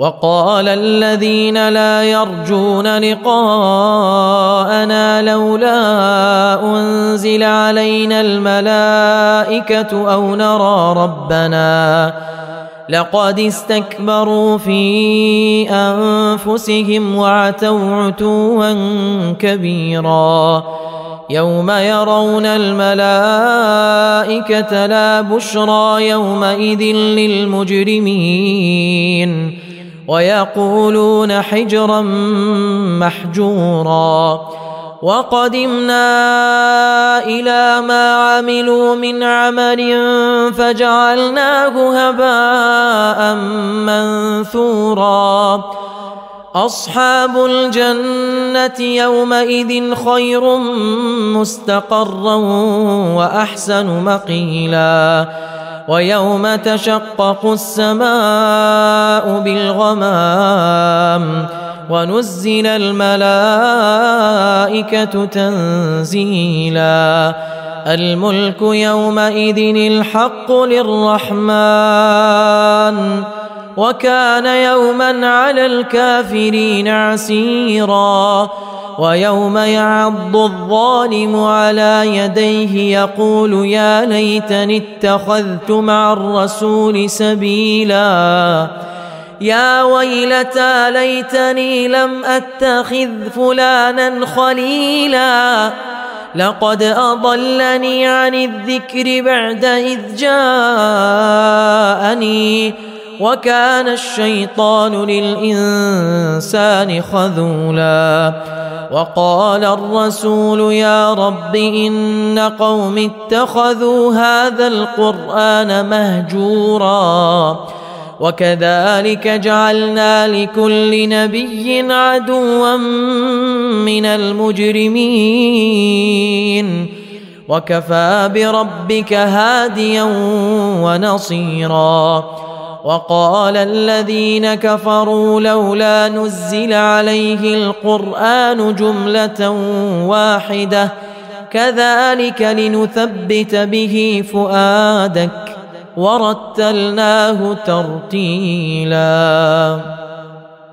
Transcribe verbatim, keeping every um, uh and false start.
وقال الذين لا يرجون لقاءنا لولا أنزل علينا الملائكة أو نرى ربنا لقد استكبروا في أنفسهم وعتوا عتوا كبيرا يوم يرون الملائكة لا بشرى يومئذ للمجرمين ويقولون حجرا محجورا وقدمنا إلى ما عملوا من عمل فجعلناه هباء منثورا أصحاب الجنة يومئذ خير مستقرا وأحسن مقيلا ويوم تشقق السماء بالغمام ونزل الملائكة تنزيلا الملك يومئذ الحق للرحمن وكان يوما على الكافرين عسيرا ويوم يعض الظالم على يديه يقول يا ليتني اتخذت مع الرسول سبيلا يا ويلتى ليتني لم أتخذ فلانا خليلا لقد أضلني عن الذكر بعد إذ جاءني وكان الشيطان للإنسان خذولا وقال الرسول يا رب إن قوم اتخذوا هذا القرآن مهجورا وكذلك جعلنا لكل نبي عدوا من المجرمين وكفى بربك هاديا ونصيرا وقال الذين كفروا لولا نزل عليه القرآن جملة واحدة كذلك لنثبت به فؤادك ورتلناه ترتيلا.